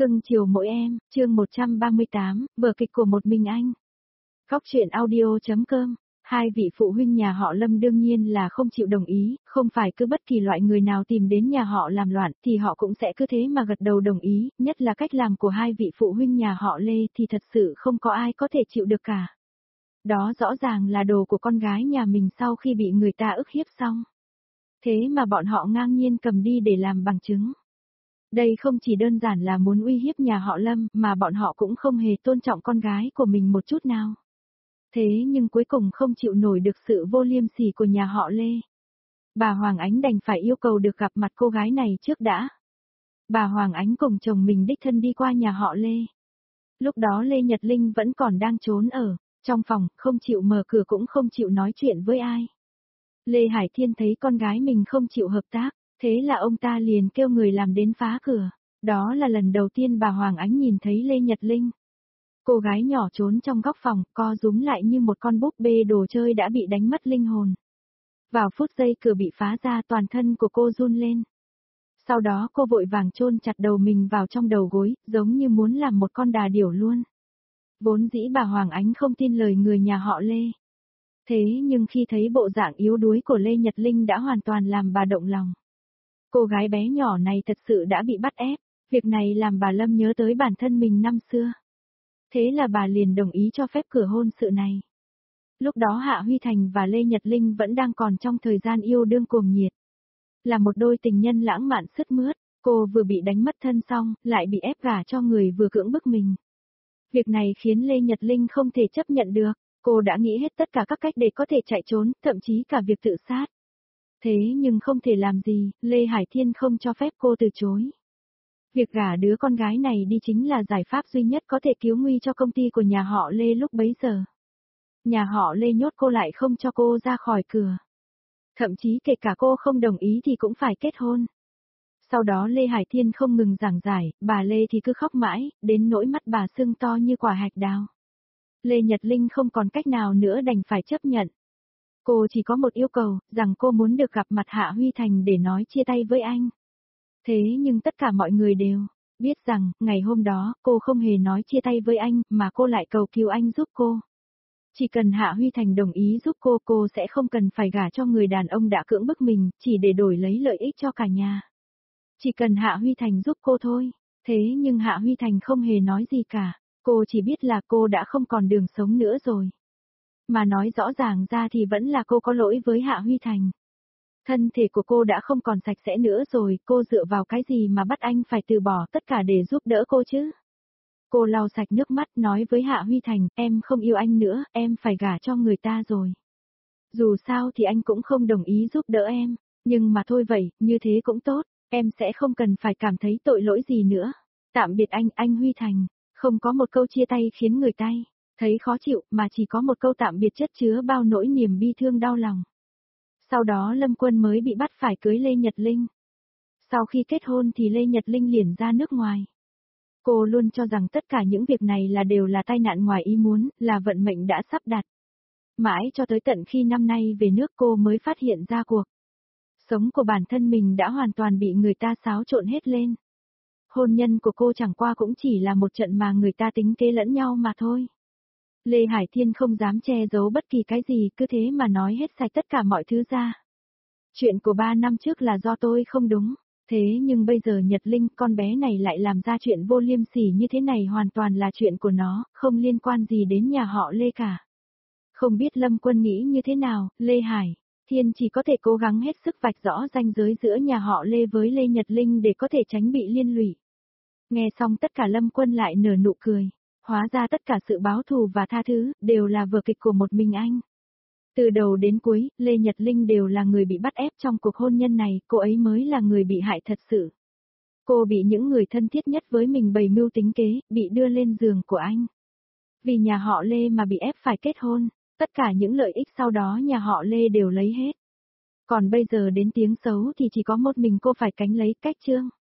Cưng chiều mỗi em, chương 138, vở kịch của một mình anh. Góc truyện audio.com. Hai vị phụ huynh nhà họ Lâm đương nhiên là không chịu đồng ý, không phải cứ bất kỳ loại người nào tìm đến nhà họ làm loạn thì họ cũng sẽ cứ thế mà gật đầu đồng ý, nhất là cách làm của hai vị phụ huynh nhà họ Lê thì thật sự không có ai có thể chịu được cả. Đó rõ ràng là đồ của con gái nhà mình sau khi bị người ta ức hiếp xong. Thế mà bọn họ ngang nhiên cầm đi để làm bằng chứng. Đây không chỉ đơn giản là muốn uy hiếp nhà họ Lâm mà bọn họ cũng không hề tôn trọng con gái của mình một chút nào. Thế nhưng cuối cùng không chịu nổi được sự vô liêm sỉ của nhà họ Lê. Bà Hoàng Ánh đành phải yêu cầu được gặp mặt cô gái này trước đã. Bà Hoàng Ánh cùng chồng mình đích thân đi qua nhà họ Lê. Lúc đó Lê Nhật Linh vẫn còn đang trốn ở trong phòng, không chịu mở cửa cũng không chịu nói chuyện với ai. Lê Hải Thiên thấy con gái mình không chịu hợp tác. Thế là ông ta liền kêu người làm đến phá cửa. Đó là lần đầu tiên bà Hoàng Ánh nhìn thấy Lê Nhật Linh. Cô gái nhỏ trốn trong góc phòng, co rúm lại như một con búp bê đồ chơi đã bị đánh mất linh hồn. Vào phút giây cửa bị phá ra toàn thân của cô run lên. Sau đó cô vội vàng chôn chặt đầu mình vào trong đầu gối, giống như muốn làm một con đà điểu luôn. Vốn dĩ bà Hoàng Ánh không tin lời người nhà họ Lê. Thế nhưng khi thấy bộ dạng yếu đuối của Lê Nhật Linh đã hoàn toàn làm bà động lòng. Cô gái bé nhỏ này thật sự đã bị bắt ép, việc này làm bà Lâm nhớ tới bản thân mình năm xưa. Thế là bà liền đồng ý cho phép cửa hôn sự này. Lúc đó Hạ Huy Thành và Lê Nhật Linh vẫn đang còn trong thời gian yêu đương cuồng nhiệt. Là một đôi tình nhân lãng mạn sướt mướt, cô vừa bị đánh mất thân xong, lại bị ép gả cho người vừa cưỡng bức mình. Việc này khiến Lê Nhật Linh không thể chấp nhận được, cô đã nghĩ hết tất cả các cách để có thể chạy trốn, thậm chí cả việc tự sát. Thế nhưng không thể làm gì, Lê Hải Thiên không cho phép cô từ chối. Việc gả đứa con gái này đi chính là giải pháp duy nhất có thể cứu nguy cho công ty của nhà họ Lê lúc bấy giờ. Nhà họ Lê nhốt cô lại không cho cô ra khỏi cửa. Thậm chí kể cả cô không đồng ý thì cũng phải kết hôn. Sau đó Lê Hải Thiên không ngừng giảng giải, bà Lê thì cứ khóc mãi, đến nỗi mắt bà sưng to như quả hạch đào. Lê Nhật Linh không còn cách nào nữa đành phải chấp nhận. Cô chỉ có một yêu cầu, rằng cô muốn được gặp mặt Hạ Huy Thành để nói chia tay với anh. Thế nhưng tất cả mọi người đều biết rằng, ngày hôm đó, cô không hề nói chia tay với anh, mà cô lại cầu cứu anh giúp cô. Chỉ cần Hạ Huy Thành đồng ý giúp cô sẽ không cần phải gả cho người đàn ông đã cưỡng bức mình, chỉ để đổi lấy lợi ích cho cả nhà. Chỉ cần Hạ Huy Thành giúp cô thôi. Thế nhưng Hạ Huy Thành không hề nói gì cả. Cô chỉ biết là cô đã không còn đường sống nữa rồi. Mà nói rõ ràng ra thì vẫn là cô có lỗi với Hạ Huy Thành. Thân thể của cô đã không còn sạch sẽ nữa rồi, cô dựa vào cái gì mà bắt anh phải từ bỏ tất cả để giúp đỡ cô chứ? Cô lau sạch nước mắt nói với Hạ Huy Thành, em không yêu anh nữa, em phải gả cho người ta rồi. Dù sao thì anh cũng không đồng ý giúp đỡ em, nhưng mà thôi vậy, như thế cũng tốt, em sẽ không cần phải cảm thấy tội lỗi gì nữa. Tạm biệt anh Huy Thành, không có một câu chia tay khiến người ta thấy khó chịu, mà chỉ có một câu tạm biệt chất chứa bao nỗi niềm bi thương đau lòng. Sau đó Lâm Quân mới bị bắt phải cưới Lê Nhật Linh. Sau khi kết hôn thì Lê Nhật Linh liền ra nước ngoài. Cô luôn cho rằng tất cả những việc này đều là tai nạn ngoài ý muốn, là vận mệnh đã sắp đặt. Mãi cho tới tận khi năm nay về nước cô mới phát hiện ra cuộc sống của bản thân mình đã hoàn toàn bị người ta xáo trộn hết lên. Hôn nhân của cô chẳng qua cũng chỉ là một trận mà người ta tính kế lẫn nhau mà thôi. Lê Hải Thiên không dám che giấu bất kỳ cái gì, cứ thế mà nói hết sạch tất cả mọi thứ ra. Chuyện của 3 năm trước là do tôi không đúng, thế nhưng bây giờ Nhật Linh, con bé này lại làm ra chuyện vô liêm sỉ như thế này, hoàn toàn là chuyện của nó, không liên quan gì đến nhà họ Lê cả. Không biết Lâm Quân nghĩ như thế nào, Lê Hải Thiên chỉ có thể cố gắng hết sức vạch rõ ranh giới giữa nhà họ Lê với Lê Nhật Linh để có thể tránh bị liên lụy. Nghe xong tất cả Lâm Quân lại nở nụ cười. Hóa ra tất cả sự báo thù và tha thứ, đều là vở kịch của một mình anh. Từ đầu đến cuối, Lê Nhật Linh đều là người bị bắt ép trong cuộc hôn nhân này, cô ấy mới là người bị hại thật sự. Cô bị những người thân thiết nhất với mình bày mưu tính kế, bị đưa lên giường của anh. Vì nhà họ Lê mà bị ép phải kết hôn, tất cả những lợi ích sau đó nhà họ Lê đều lấy hết. Còn bây giờ đến tiếng xấu thì chỉ có một mình cô phải cánh lấy cách chương.